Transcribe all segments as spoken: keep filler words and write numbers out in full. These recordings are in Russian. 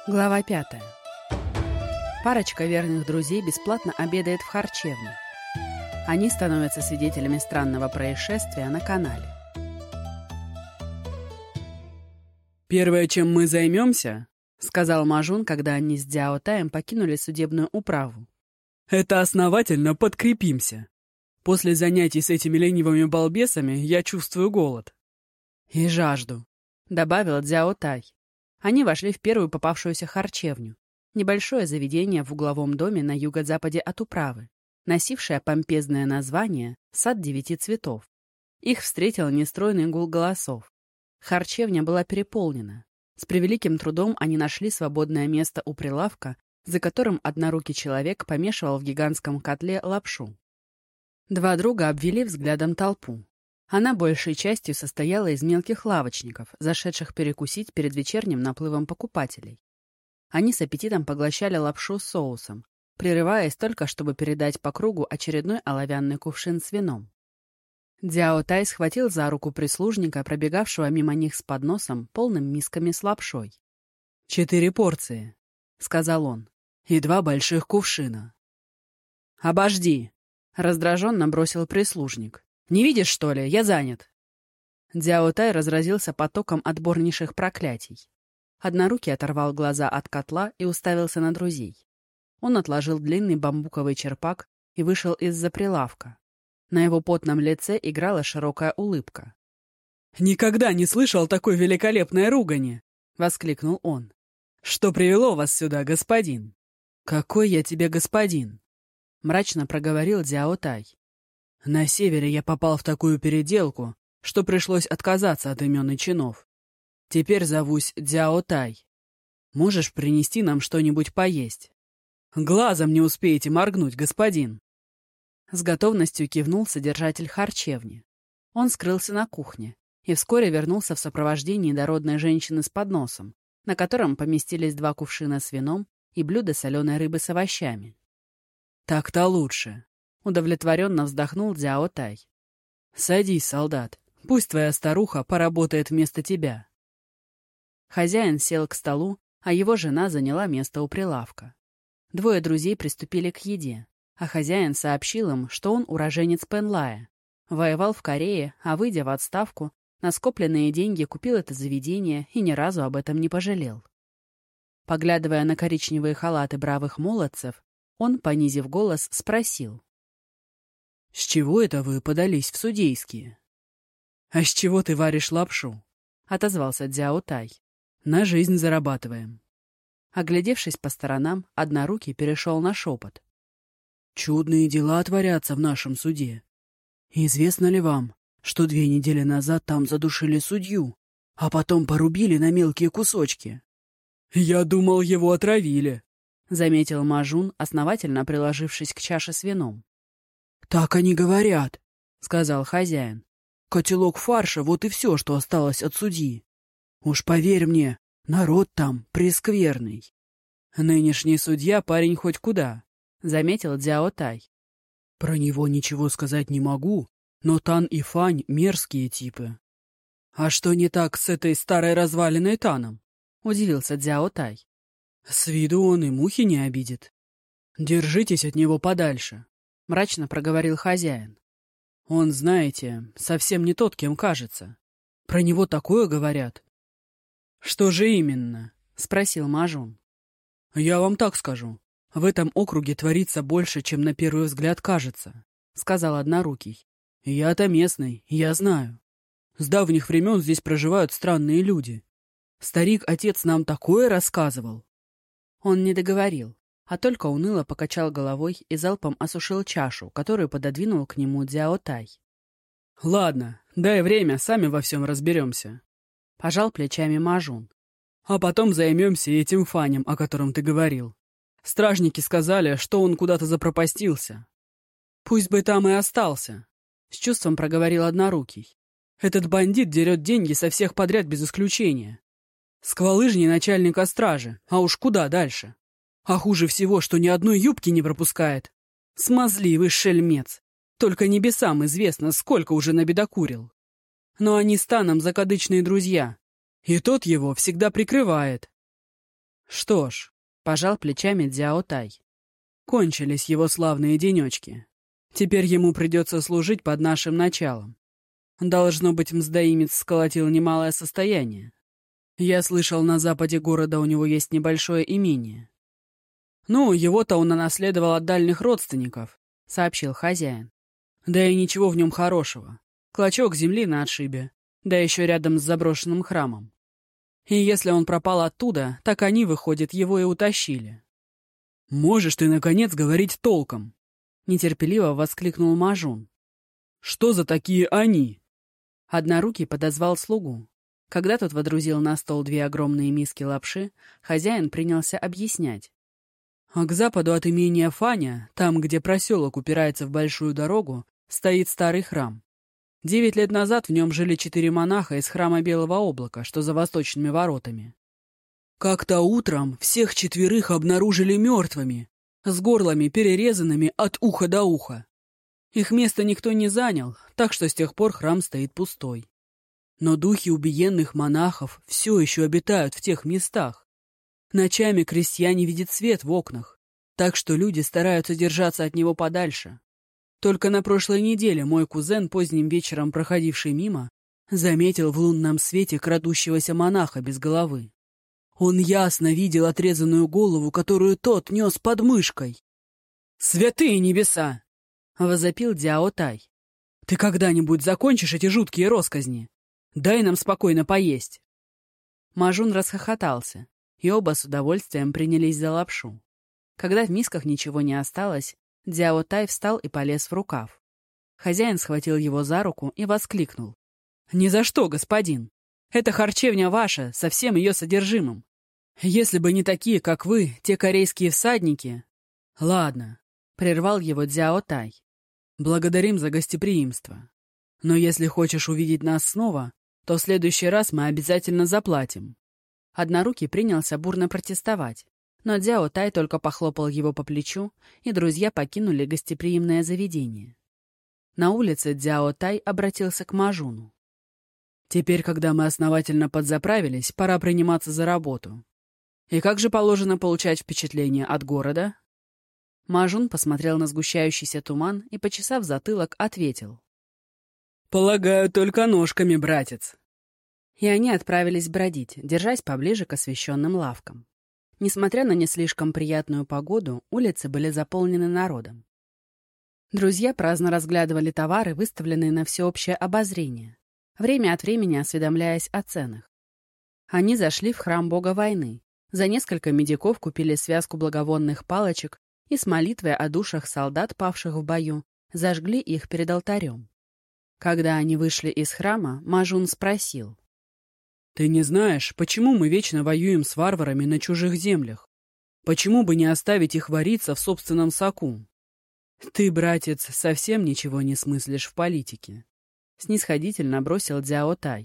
Глава пятая. Парочка верных друзей бесплатно обедает в харчевне. Они становятся свидетелями странного происшествия на канале. «Первое, чем мы займемся, — сказал Мажун, когда они с Дзяо Таем покинули судебную управу, — это основательно подкрепимся. После занятий с этими ленивыми балбесами я чувствую голод». «И жажду», — добавил Дзяо Тай. Они вошли в первую попавшуюся харчевню. Небольшое заведение в угловом доме на юго-западе от управы, носившее помпезное название «Сад девяти цветов». Их встретил нестройный гул голосов. Харчевня была переполнена. С превеликим трудом они нашли свободное место у прилавка, за которым однорукий человек помешивал в гигантском котле лапшу. Два друга обвели взглядом толпу. Она большей частью состояла из мелких лавочников, зашедших перекусить перед вечерним наплывом покупателей. Они с аппетитом поглощали лапшу с соусом, прерываясь только, чтобы передать по кругу очередной оловянный кувшин с вином. Дзяо Тай схватил за руку прислужника, пробегавшего мимо них с подносом, полным мисками с лапшой. «Четыре порции», — сказал он, — «и два больших кувшина». «Обожди», — раздраженно бросил прислужник. «Не видишь, что ли? Я занят». Дзяо Тай разразился потоком отборнейших проклятий. Однорукий оторвал глаза от котла и уставился на друзей. Он отложил длинный бамбуковый черпак и вышел из-за прилавка. На его потном лице играла широкая улыбка. «Никогда не слышал такой великолепной ругани!» — воскликнул он. «Что привело вас сюда, господин?» «Какой я тебе господин?» — мрачно проговорил Дзяо Тай. «На севере я попал в такую переделку, что пришлось отказаться от имен и чинов. Теперь зовусь Дзяо Тай. Можешь принести нам что-нибудь поесть? Глазом не успеете моргнуть, господин!» С готовностью кивнул содержатель харчевни. Он скрылся на кухне и вскоре вернулся в сопровождении дородной женщины с подносом, на котором поместились два кувшина с вином и блюдо соленой рыбы с овощами. «Так-то лучше», — удовлетворенно вздохнул Дзяо Тай. «Садись, солдат, пусть твоя старуха поработает вместо тебя». Хозяин сел к столу, а его жена заняла место у прилавка. Двое друзей приступили к еде, а хозяин сообщил им, что он уроженец Пэнлая, воевал в Корее, а, выйдя в отставку, на скопленные деньги купил это заведение и ни разу об этом не пожалел. Поглядывая на коричневые халаты бравых молодцев, он, понизив голос, спросил: «С чего это вы подались в судейские?» «А с чего ты варишь лапшу?» — отозвался Дзяо Тай. «На жизнь зарабатываем». Оглядевшись по сторонам, однорукий перешел на шепот. «Чудные дела творятся в нашем суде. Известно ли вам, что две недели назад там задушили судью, а потом порубили на мелкие кусочки?» «Я думал, его отравили», — заметил Мажун, основательно приложившись к чаше с вином. «Так они говорят», — сказал хозяин. «Котелок фарша — вот и все, что осталось от судьи. Уж поверь мне, народ там прескверный». «Нынешний судья парень хоть куда», — заметил Дзяо Тай. «Про него ничего сказать не могу, но Тан и Фань — мерзкие типы». «А что не так с этой старой разваленной Таном?» — удивился Дзяо Тай. «С виду он и мухи не обидит. Держитесь от него подальше», — мрачно проговорил хозяин. «Он, знаете, совсем не тот, кем кажется. Про него такое говорят». «Что же именно?» — спросил Мажун. «Я вам так скажу. В этом округе творится больше, чем на первый взгляд кажется», — сказал однорукий. «Я-то местный, я знаю. С давних времен здесь проживают странные люди. Старик-отец нам такое рассказывал». Он не договорил, а только уныло покачал головой и залпом осушил чашу, которую пододвинул к нему Дзяо Тай. «Ладно, дай время, сами во всем разберемся», — пожал плечами Мажун. «А потом займемся этим Фанем, о котором ты говорил. Стражники сказали, что он куда-то запропастился». «Пусть бы там и остался», — с чувством проговорил однорукий. «Этот бандит дерет деньги со всех подряд без исключения. Сквалыжний начальника стражи, а уж куда дальше? А хуже всего, что ни одной юбки не пропускает. Смазливый шельмец. Только небесам известно, сколько уже набедокурил. Но они с Таном закадычные друзья, и тот его всегда прикрывает». Что ж, пожал плечами Дзяо Тай. Кончились его славные денечки. Теперь ему придется служить под нашим началом. Должно быть, мздоимец сколотил немалое состояние. Я слышал, на западе города у него есть небольшое имение. Ну, его-то он унаследовал от дальних родственников, сообщил хозяин. Да и ничего в нем хорошего. Клочок земли на отшибе, да еще рядом с заброшенным храмом. И если он пропал оттуда, так они, выходит, его и утащили. «Можешь ты, наконец, говорить толком?» — нетерпеливо воскликнул Мажун. «Что за такие они?» Однорукий подозвал слугу. Когда тот водрузил на стол две огромные миски лапши, хозяин принялся объяснять. А к западу от имения Фаня, там, где проселок упирается в большую дорогу, стоит старый храм. Девять лет назад в нем жили четыре монаха из храма Белого Облака, что за восточными воротами. Как-то утром всех четверых обнаружили мертвыми, с горлами перерезанными от уха до уха. Их место никто не занял, так что с тех пор храм стоит пустой. Но духи убиенных монахов все еще обитают в тех местах. Ночами крестьяне видят свет в окнах, так что люди стараются держаться от него подальше. Только на прошлой неделе мой кузен, поздним вечером проходивший мимо, заметил в лунном свете крадущегося монаха без головы. Он ясно видел отрезанную голову, которую тот нес под мышкой. «Святые небеса!» — возопил Дзяо Тай. «Ты когда-нибудь закончишь эти жуткие росказни? Дай нам спокойно поесть!» Мажун расхохотался, и оба с удовольствием принялись за лапшу. Когда в мисках ничего не осталось, Дзяо Тай встал и полез в рукав. Хозяин схватил его за руку и воскликнул. «Ни за что, господин! Эта харчевня ваша, со всем ее содержимым. Если бы не такие, как вы, те корейские всадники...» «Ладно», — прервал его Дзяо Тай. «Благодарим за гостеприимство. Но если хочешь увидеть нас снова, то в следующий раз мы обязательно заплатим». Однорукий принялся бурно протестовать, но Дзяо Тай только похлопал его по плечу, и друзья покинули гостеприимное заведение. На улице Дзяо Тай обратился к Мажуну. «Теперь, когда мы основательно подзаправились, пора приниматься за работу. И как же положено получать впечатление от города?» Мажун посмотрел на сгущающийся туман и, почесав затылок, ответил. «Полагаю, только ножками, братец». И они отправились бродить, держась поближе к освещенным лавкам. Несмотря на не слишком приятную погоду, улицы были заполнены народом. Друзья праздно разглядывали товары, выставленные на всеобщее обозрение, время от времени осведомляясь о ценах. Они зашли в храм бога войны, за несколько медиков купили связку благовонных палочек и с молитвой о душах солдат, павших в бою, зажгли их перед алтарем. Когда они вышли из храма, Мажун спросил. «Ты не знаешь, почему мы вечно воюем с варварами на чужих землях? Почему бы не оставить их вариться в собственном соку?» «Ты, братец, совсем ничего не смыслишь в политике», — снисходительно бросил Дзяо Тай.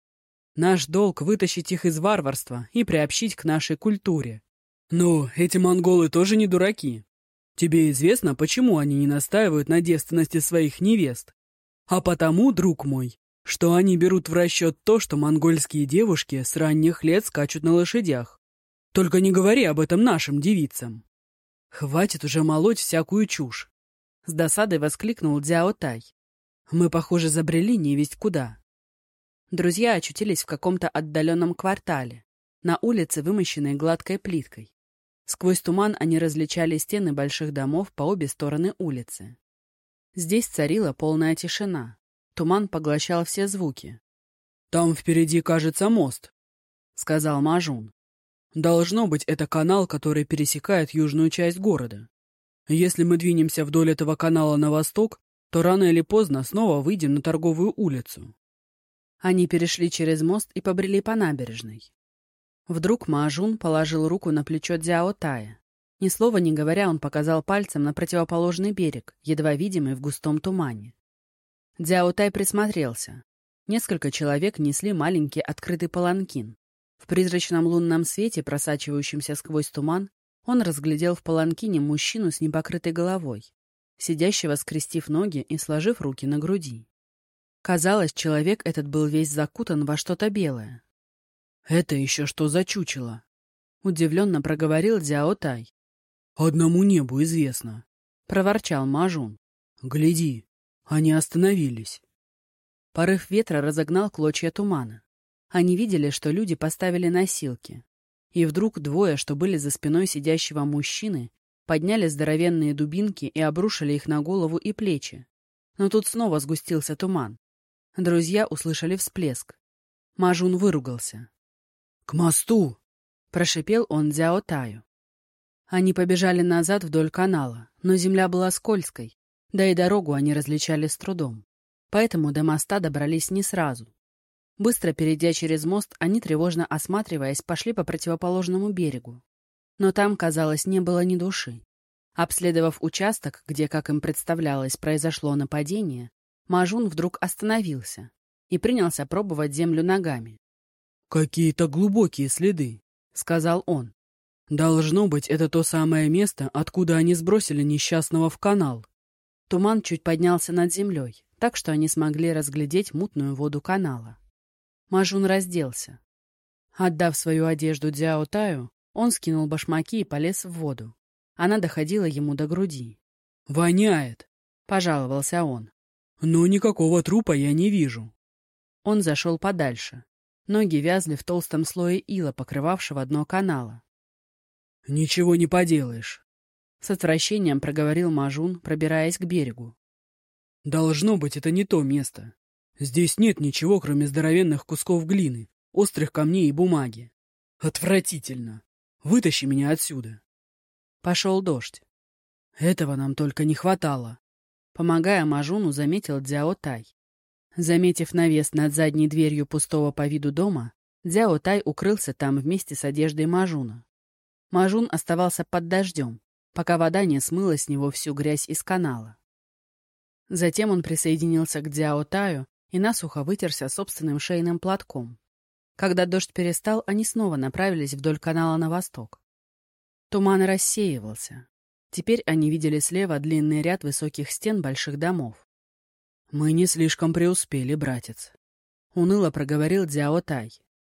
«Наш долг — вытащить их из варварства и приобщить к нашей культуре. Ну, эти монголы тоже не дураки. Тебе известно, почему они не настаивают на девственности своих невест? А потому, друг мой, что они берут в расчет то, что монгольские девушки с ранних лет скачут на лошадях. Только не говори об этом нашим девицам. Хватит уже молоть всякую чушь!» С досадой воскликнул Дзяо Тай. «Мы, похоже, забрели невесть куда». Друзья очутились в каком-то отдаленном квартале, на улице, вымощенной гладкой плиткой. Сквозь туман они различали стены больших домов по обе стороны улицы. Здесь царила полная тишина. Туман поглощал все звуки. «Там впереди, кажется, мост», — сказал Мажун. «Должно быть, это канал, который пересекает южную часть города. Если мы двинемся вдоль этого канала на восток, то рано или поздно снова выйдем на торговую улицу». Они перешли через мост и побрели по набережной. Вдруг Мажун положил руку на плечо Дзяо Тая. Ни слова не говоря, он показал пальцем на противоположный берег, едва видимый в густом тумане. Дзяо Тай присмотрелся. Несколько человек несли маленький открытый паланкин. В призрачном лунном свете, просачивающемся сквозь туман, он разглядел в паланкине мужчину с непокрытой головой, сидящего скрестив ноги и сложив руки на груди. Казалось, человек этот был весь закутан во что-то белое. «Это еще что за чучело?» — удивленно проговорил Дзяо Тай. «Одному небу известно», — проворчал Мажун. «Гляди, они остановились». Порыв ветра разогнал клочья тумана. Они видели, что люди поставили носилки. И вдруг двое, что были за спиной сидящего мужчины, подняли здоровенные дубинки и обрушили их на голову и плечи. Но тут снова сгустился туман. Друзья услышали всплеск. Мажун выругался. «К мосту!» — прошипел он Дзяо Таю. Они побежали назад вдоль канала, но земля была скользкой, да и дорогу они различали с трудом. Поэтому до моста добрались не сразу. Быстро перейдя через мост, они, тревожно осматриваясь, пошли по противоположному берегу. Но там, казалось, не было ни души. Обследовав участок, где, как им представлялось, произошло нападение, Мажун вдруг остановился и принялся пробовать землю ногами. «Какие-то глубокие следы», — сказал он. «Должно быть, это то самое место, откуда они сбросили несчастного в канал». Туман чуть поднялся над землей, так что они смогли разглядеть мутную воду канала. Мажун разделся. Отдав свою одежду Дзяо Таю, он скинул башмаки и полез в воду. Она доходила ему до груди. «Воняет», — пожаловался он. «Но никакого трупа я не вижу». Он зашел подальше. Ноги вязли в толстом слое ила, покрывавшего дно канала. «Ничего не поделаешь», — с отвращением проговорил Мажун, пробираясь к берегу. «Должно быть, это не то место. Здесь нет ничего, кроме здоровенных кусков глины, острых камней и бумаги. Отвратительно. Вытащи меня отсюда». Пошел дождь. «Этого нам только не хватало», — помогая Мажуну, заметил Дзяо Тай. Заметив навес над задней дверью пустого по виду дома, Дзяо Тай укрылся там вместе с одеждой Мажуна. Мажун оставался под дождем, пока вода не смыла с него всю грязь из канала. Затем он присоединился к Дзяо Таю и насухо вытерся собственным шейным платком. Когда дождь перестал, они снова направились вдоль канала на восток. Туман рассеивался. Теперь они видели слева длинный ряд высоких стен больших домов. «Мы не слишком преуспели, братец», — уныло проговорил Дзяо Тай.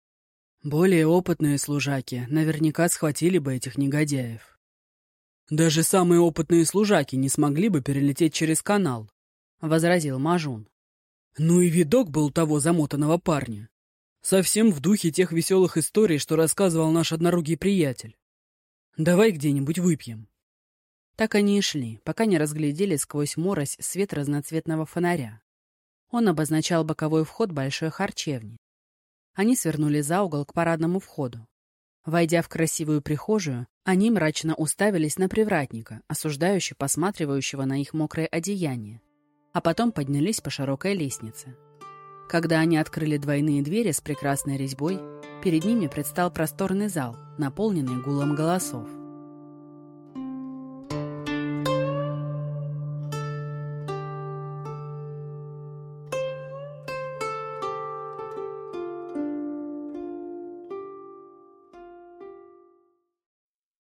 «Более опытные служаки наверняка схватили бы этих негодяев. Даже самые опытные служаки не смогли бы перелететь через канал», — возразил Мажун. «Ну и видок был того замотанного парня. Совсем в духе тех веселых историй, что рассказывал наш однорукий приятель. Давай где-нибудь выпьем». Так они и шли, пока не разглядели сквозь морось свет разноцветного фонаря. Он обозначал боковой вход большой харчевни. Они свернули за угол к парадному входу. Войдя в красивую прихожую, они мрачно уставились на привратника, осуждающе посматривающего на их мокрое одеяние, а потом поднялись по широкой лестнице. Когда они открыли двойные двери с прекрасной резьбой, перед ними предстал просторный зал, наполненный гулом голосов.